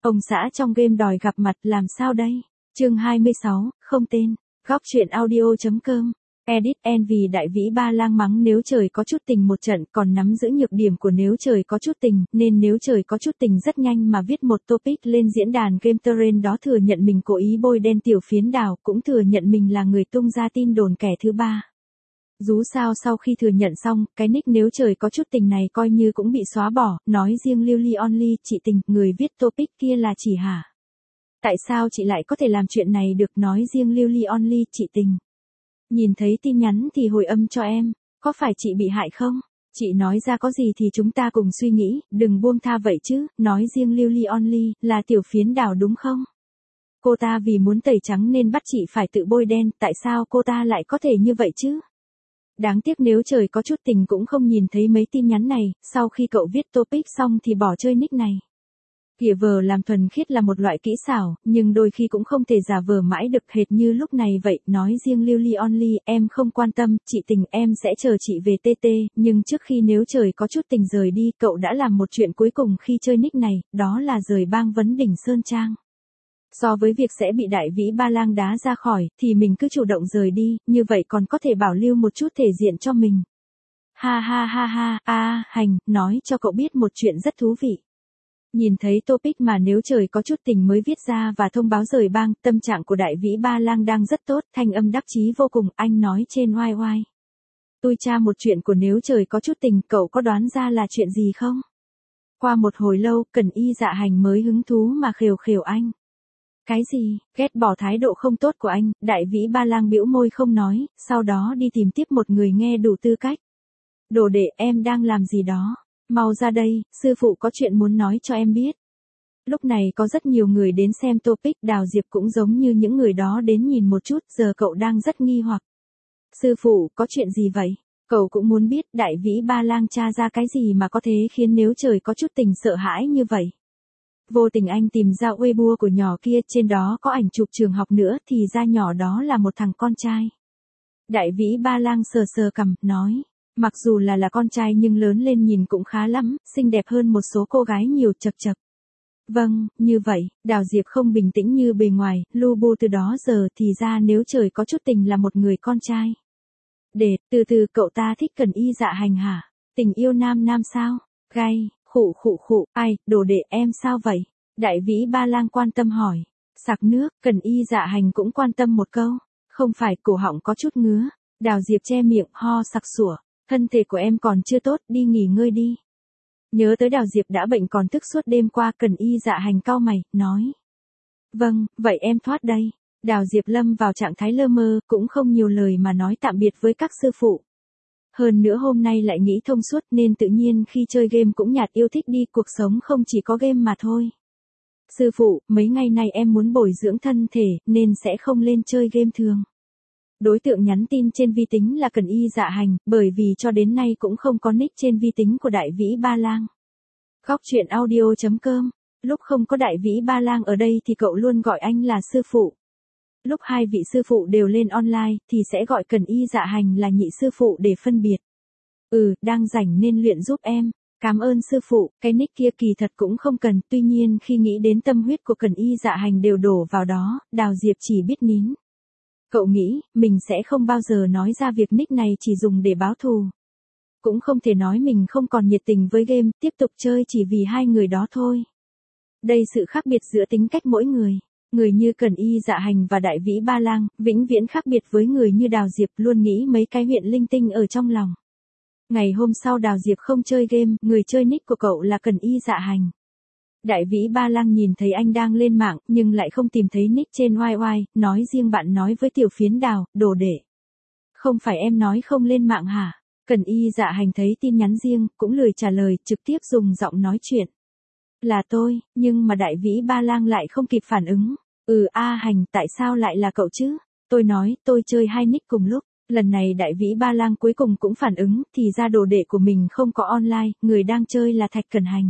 Ông xã trong game đòi gặp mặt làm sao đây? Chương 26, không tên. Góc truyện audio.com. Edit Envy đại vĩ ba lang mắng nếu trời có chút tình một trận, còn nắm giữ nhược điểm của nếu trời có chút tình, nên nếu trời có chút tình rất nhanh mà viết một topic lên diễn đàn game terrain đó, thừa nhận mình cố ý bôi đen tiểu phiến đào, cũng thừa nhận mình là người tung ra tin đồn kẻ thứ ba. Dù sao sau khi thừa nhận xong, cái nick nếu trời có chút tình này coi như cũng bị xóa bỏ, nói riêng Lily Only, chị tình, người viết topic kia là chị hả? Tại sao chị lại có thể làm chuyện này được, nói riêng Lily Only, chị tình. Nhìn thấy tin nhắn thì hồi âm cho em, có phải chị bị hại không? Chị nói ra có gì thì chúng ta cùng suy nghĩ, đừng buông tha vậy chứ, nói riêng Lily Only, là tiểu phiến đào đúng không? Cô ta vì muốn tẩy trắng nên bắt chị phải tự bôi đen, tại sao cô ta lại có thể như vậy chứ? Đáng tiếc nếu trời có chút tình cũng không nhìn thấy mấy tin nhắn này, sau khi cậu viết topic xong thì bỏ chơi nick này. Kìa vờ làm thuần khiết là một loại kỹ xảo, nhưng đôi khi cũng không thể giả vờ mãi được, hệt như lúc này vậy, nói riêng Lily Only, em không quan tâm, chị tình, em sẽ chờ chị về TT, nhưng trước khi nếu trời có chút tình rời đi, cậu đã làm một chuyện cuối cùng khi chơi nick này, đó là rời bang vấn đỉnh Sơn Trang. So với việc sẽ bị đại vĩ ba lang đá ra khỏi, thì mình cứ chủ động rời đi, như vậy còn có thể bảo lưu một chút thể diện cho mình. Ha ha ha ha, hành, nói cho cậu biết một chuyện rất thú vị. Nhìn thấy topic mà nếu trời có chút tình mới viết ra và thông báo rời bang, tâm trạng của đại vĩ ba lang đang rất tốt, thanh âm đắc chí vô cùng, anh nói trên YY. Tôi tra một chuyện của nếu trời có chút tình, cậu có đoán ra là chuyện gì không? Qua một hồi lâu, Cần Y Dạ Hành mới hứng thú mà khều khều anh. Cái gì? Ghét bỏ thái độ không tốt của anh, đại vĩ ba lang bĩu môi không nói, sau đó đi tìm tiếp một người nghe đủ tư cách. Đồ đệ, em đang làm gì đó? Mau ra đây, sư phụ có chuyện muốn nói cho em biết. Lúc này có rất nhiều người đến xem topic, Đào Diệp cũng giống như những người đó đến nhìn một chút, giờ cậu đang rất nghi hoặc. Sư phụ, có chuyện gì vậy? Cậu cũng muốn biết đại vĩ ba lang tra ra cái gì mà có thể khiến nếu trời có chút tình sợ hãi như vậy. Vô tình anh tìm ra Weibo của nhỏ kia, trên đó có ảnh chụp trường học nữa, thì ra nhỏ đó là một thằng con trai. Đại vĩ ba lang sờ sờ cằm, nói. Mặc dù là con trai nhưng lớn lên nhìn cũng khá lắm, xinh đẹp hơn một số cô gái nhiều, chật chật. Vâng, như vậy, Đào Diệp không bình tĩnh như bề ngoài, lu bu từ đó giờ thì ra nếu trời có chút tình là một người con trai. Từ từ, cậu ta thích Cần Y Dạ Hành hả? Tình yêu nam nam sao? Gay, khụ, ai, đồ đệ em sao vậy? Đại vĩ ba lang quan tâm hỏi. Sặc nước, Cần Y Dạ Hành cũng quan tâm một câu. Không phải, cổ họng có chút ngứa. Đào Diệp che miệng, ho sặc sủa. Thân thể của em còn chưa tốt, đi nghỉ ngơi đi. Nhớ tới Đào Diệp đã bệnh còn thức suốt đêm qua, Cần Y Dạ Hành cau mày, nói. Vâng, vậy em thoát đây. Đào Diệp lâm vào trạng thái lơ mơ, cũng không nhiều lời mà nói tạm biệt với các sư phụ. Hơn nữa hôm nay lại nghĩ thông suốt nên tự nhiên khi chơi game cũng nhạt, yêu thích đi, cuộc sống không chỉ có game mà thôi. Sư phụ, mấy ngày nay em muốn bồi dưỡng thân thể, nên sẽ không lên chơi game thường. Đối tượng nhắn tin trên vi tính là Cần Y Dạ Hành, bởi vì cho đến nay cũng không có nick trên vi tính của đại vĩ ba lang. Góc truyện audio.com. Lúc không có đại vĩ ba lang ở đây thì cậu luôn gọi anh là sư phụ. Lúc hai vị sư phụ đều lên online thì sẽ gọi Cần Y Dạ Hành là nhị sư phụ để phân biệt. Đang rảnh nên luyện giúp em. Cảm ơn sư phụ, cái nick kia kỳ thật cũng không cần, tuy nhiên khi nghĩ đến tâm huyết của Cần Y Dạ Hành đều đổ vào đó, Đào Diệp chỉ biết nín. Cậu nghĩ, mình sẽ không bao giờ nói ra việc nick này chỉ dùng để báo thù. Cũng không thể nói mình không còn nhiệt tình với game, tiếp tục chơi chỉ vì hai người đó thôi. Đây sự khác biệt giữa tính cách mỗi người. Người như Cần Y Dạ Hành và đại vĩ ba lang, vĩnh viễn khác biệt với người như Đào Diệp, luôn nghĩ mấy cái huyện linh tinh ở trong lòng. Ngày hôm sau Đào Diệp không chơi game, người chơi nick của cậu là Cần Y Dạ Hành. Đại vĩ ba lang nhìn thấy anh đang lên mạng, nhưng lại không tìm thấy nick trên YY, nói riêng bạn nói với tiểu phiến đào, đồ đệ. Không phải em nói không lên mạng hả? Cần Y Dạ Hành thấy tin nhắn riêng, cũng lười trả lời, trực tiếp dùng giọng nói chuyện. Là tôi, nhưng mà đại vĩ ba lang lại không kịp phản ứng. Hành, tại sao lại là cậu chứ? Tôi nói, tôi chơi hai nick cùng lúc. Lần này đại vĩ ba lang cuối cùng cũng phản ứng, thì ra đồ đệ của mình không có online, người đang chơi là Thạch Cần Hành.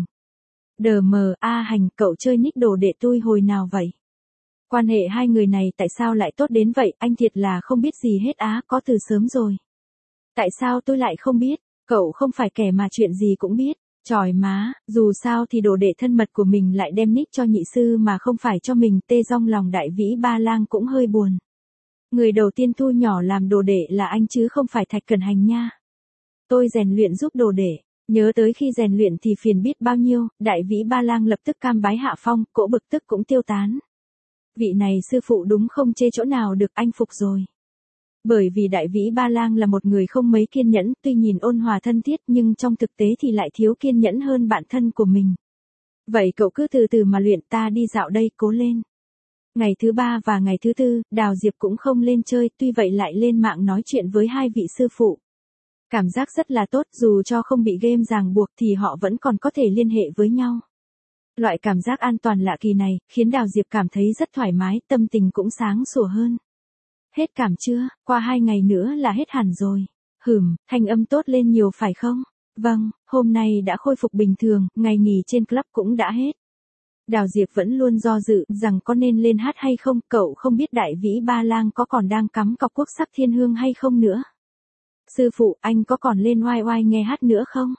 Hành, cậu chơi nick đồ đệ tôi hồi nào vậy? Quan hệ hai người này tại sao lại tốt đến vậy, anh thiệt là không biết gì hết á, có từ sớm rồi. Tại sao tôi lại không biết, cậu không phải kẻ mà chuyện gì cũng biết, Chỏi má, dù sao thì đồ đệ thân mật của mình lại đem nick cho nhị sư mà không phải cho mình, tê rong lòng đại vĩ ba lang cũng hơi buồn. Người đầu tiên thu nhỏ làm đồ đệ là anh chứ không phải Thạch Cẩn Hành nha. Tôi rèn luyện giúp đồ đệ, nhớ tới khi rèn luyện thì phiền biết bao nhiêu, đại vĩ ba lang lập tức cam bái hạ phong, cỗ bực tức cũng tiêu tán. Vị này sư phụ đúng không chê chỗ nào được, anh phục rồi. Bởi vì đại vĩ ba lang là một người không mấy kiên nhẫn, tuy nhìn ôn hòa thân thiết nhưng trong thực tế thì lại thiếu kiên nhẫn hơn bạn thân của mình. Vậy cậu cứ từ từ mà luyện, ta đi dạo đây, cố lên. Ngày thứ 3 và ngày thứ 4, Đào Diệp cũng không lên chơi, tuy vậy lại lên mạng nói chuyện với hai vị sư phụ. Cảm giác rất là tốt, dù cho không bị game ràng buộc thì họ vẫn còn có thể liên hệ với nhau. Loại cảm giác an toàn lạ kỳ này, khiến Đào Diệp cảm thấy rất thoải mái, tâm tình cũng sáng sủa hơn. Hết cảm chưa, qua 2 ngày nữa là hết hẳn rồi. Thanh âm tốt lên nhiều phải không? Vâng, hôm nay đã khôi phục bình thường, ngày nghỉ trên club cũng đã hết. Đào Diệp vẫn luôn do dự rằng có nên lên hát hay không, cậu không biết đại vĩ ba lang có còn đang cắm cọc quốc sắc thiên hương hay không nữa. Sư phụ, anh có còn lên oai oai nghe hát nữa không?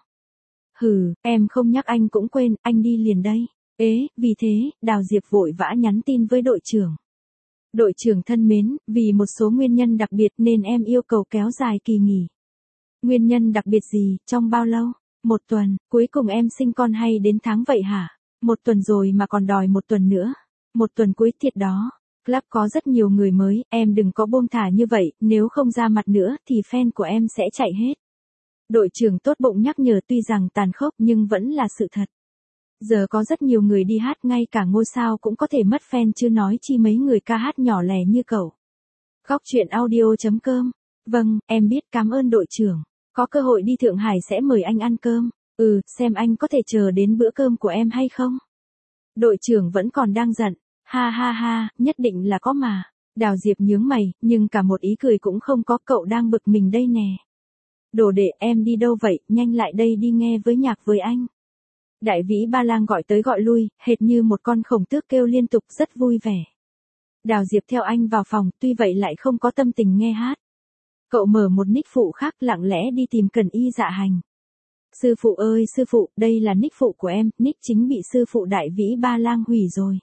Em không nhắc anh cũng quên, anh đi liền đây. Vì thế, Đào Diệp vội vã nhắn tin với đội trưởng. Đội trưởng thân mến, vì một số nguyên nhân đặc biệt nên em yêu cầu kéo dài kỳ nghỉ. Nguyên nhân đặc biệt gì, trong bao lâu? 1 tuần, cuối cùng em sinh con hay đến tháng vậy hả? 1 tuần rồi mà còn đòi 1 tuần nữa. 1 tuần cuối thiệt đó. Club có rất nhiều người mới, em đừng có buông thả như vậy, nếu không ra mặt nữa thì fan của em sẽ chạy hết. Đội trưởng tốt bụng nhắc nhở, tuy rằng tàn khốc nhưng vẫn là sự thật. Giờ có rất nhiều người đi hát, ngay cả ngôi sao cũng có thể mất fan chứ nói chi mấy người ca hát nhỏ lẻ như cậu. Góc truyện audio.com. Vâng, em biết, cảm ơn đội trưởng. Có cơ hội đi Thượng Hải sẽ mời anh ăn cơm. Xem anh có thể chờ đến bữa cơm của em hay không? Đội trưởng vẫn còn đang giận. Ha, nhất định là có mà. Đào Diệp nhướng mày, nhưng cả một ý cười cũng không có, cậu đang bực mình đây nè. Đồ đệ, em đi đâu vậy, nhanh lại đây đi nghe với nhạc với anh. Đại vĩ ba lang gọi tới gọi lui, hệt như một con khổng tước kêu liên tục, rất vui vẻ. Đào Diệp theo anh vào phòng, tuy vậy lại không có tâm tình nghe hát. Cậu mở một nick phụ khác, lặng lẽ đi tìm Cần Y Dạ Hành. Sư phụ ơi sư phụ, đây là nick phụ của em, nick chính bị sư phụ đại vĩ ba lang hủy rồi.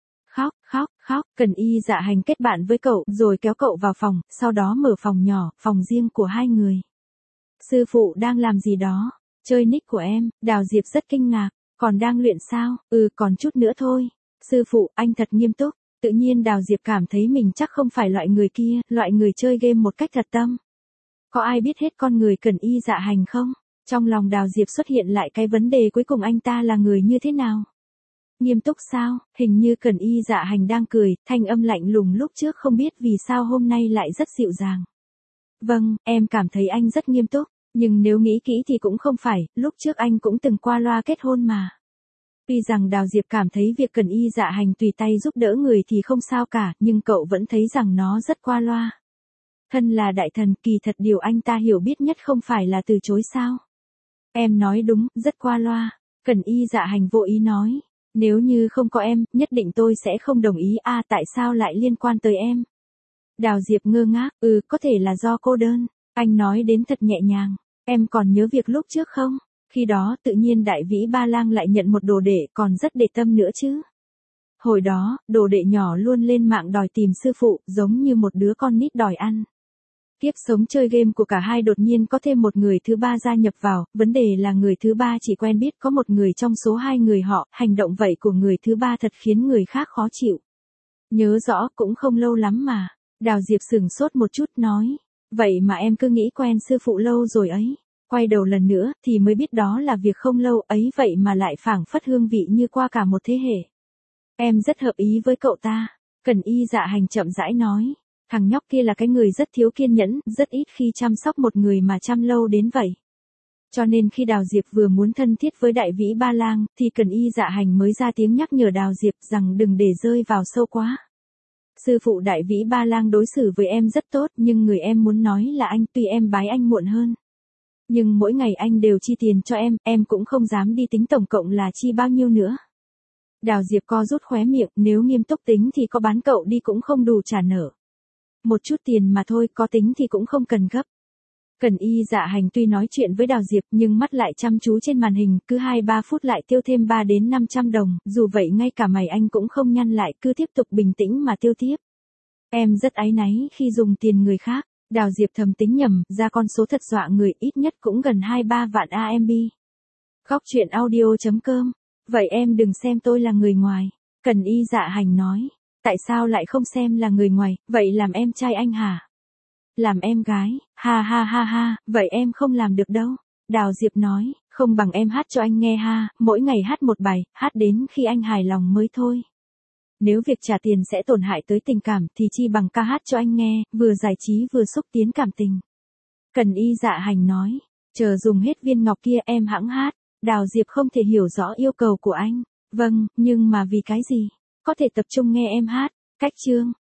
Khóc, Cần Y Dạ Hành kết bạn với cậu, rồi kéo cậu vào phòng, sau đó mở phòng nhỏ, phòng riêng của hai người. Sư phụ đang làm gì đó? Chơi nick của em. Đào Diệp rất kinh ngạc. Còn đang luyện sao? Còn chút nữa thôi. Sư phụ, anh thật nghiêm túc. Tự nhiên Đào Diệp cảm thấy mình chắc không phải loại người kia, loại người chơi game một cách thật tâm. Có ai biết hết con người Cần Y Dạ Hành không? Trong lòng Đào Diệp xuất hiện lại cái vấn đề cuối cùng, anh ta là người như thế nào? Nghiêm túc sao? Hình như Cần Y Dạ Hành đang cười, thanh âm lạnh lùng lúc trước không biết vì sao hôm nay lại rất dịu dàng. Vâng, em cảm thấy anh rất nghiêm túc, nhưng nếu nghĩ kỹ thì cũng không phải, lúc trước anh cũng từng qua loa kết hôn mà. Tuy rằng Đào Diệp cảm thấy việc Cần Y Dạ Hành tùy tay giúp đỡ người thì không sao cả, nhưng cậu vẫn thấy rằng nó rất qua loa. Thân là đại thần, kỳ thật điều anh ta hiểu biết nhất không phải là từ chối sao? Em nói đúng, rất qua loa. Cần Y Dạ Hành vô ý nói. Nếu như không có em, nhất định tôi sẽ không đồng ý. Tại sao lại liên quan tới em? Đào Diệp ngơ ngác, có thể là do cô đơn. Anh nói đến thật nhẹ nhàng. Em còn nhớ việc lúc trước không? Khi đó tự nhiên đại vĩ ba lang lại nhận một đồ đệ, còn rất để tâm nữa chứ. Hồi đó, đồ đệ nhỏ luôn lên mạng đòi tìm sư phụ, giống như một đứa con nít đòi ăn. Kiếp sống chơi game của cả hai đột nhiên có thêm một người thứ ba gia nhập vào, vấn đề là người thứ ba chỉ quen biết có một người trong số hai người họ, hành động vậy của người thứ ba thật khiến người khác khó chịu. Nhớ rõ cũng không lâu lắm mà. Đào Diệp sửng sốt một chút nói, vậy mà em cứ nghĩ quen sư phụ lâu rồi ấy. Quay đầu lần nữa thì mới biết đó là việc không lâu ấy, vậy mà lại phảng phất hương vị như qua cả một thế hệ. Em rất hợp ý với cậu ta. Cần Y Dạ Hành chậm rãi nói. Thằng nhóc kia là cái người rất thiếu kiên nhẫn, rất ít khi chăm sóc một người mà chăm lâu đến vậy. Cho nên khi Đào Diệp vừa muốn thân thiết với đại vĩ ba lang, thì Cần Y Dạ Hành mới ra tiếng nhắc nhở Đào Diệp rằng đừng để rơi vào sâu quá. Sư phụ đại vĩ ba lang đối xử với em rất tốt, nhưng người em muốn nói là anh, tuy em bái anh muộn hơn. Nhưng mỗi ngày anh đều chi tiền cho em cũng không dám đi tính tổng cộng là chi bao nhiêu nữa. Đào Diệp co rút khóe miệng, nếu nghiêm túc tính thì có bán cậu đi cũng không đủ trả nợ. Một chút tiền mà thôi, có tính thì cũng không cần gấp. Cần Y Dạ Hành tuy nói chuyện với Đào Diệp nhưng mắt lại chăm chú trên màn hình, cứ 2-3 phút lại tiêu thêm 3 đến 500 đồng, dù vậy ngay cả mày anh cũng không nhăn lại, cứ tiếp tục bình tĩnh mà tiêu tiếp. Em rất áy náy khi dùng tiền người khác. Đào Diệp thầm tính nhầm, ra con số thật dọa người, ít nhất cũng gần 2-3 vạn AMB. Góc truyện audio.com. Vậy em đừng xem tôi là người ngoài. Cần Y Dạ Hành nói. Tại sao lại không xem là người ngoài, vậy làm em trai anh hả? Làm em gái, ha ha ha ha, vậy em không làm được đâu. Đào Diệp nói, không bằng em hát cho anh nghe ha, mỗi ngày hát một bài, hát đến khi anh hài lòng mới thôi. Nếu việc trả tiền sẽ tổn hại tới tình cảm thì chi bằng ca hát cho anh nghe, vừa giải trí vừa xúc tiến cảm tình. Cần Y Dạ Hành nói, chờ dùng hết viên ngọc kia em hẵng hát. Đào Diệp không thể hiểu rõ yêu cầu của anh. Vâng, nhưng mà vì cái gì? Có thể tập trung nghe em hát. Cách chương.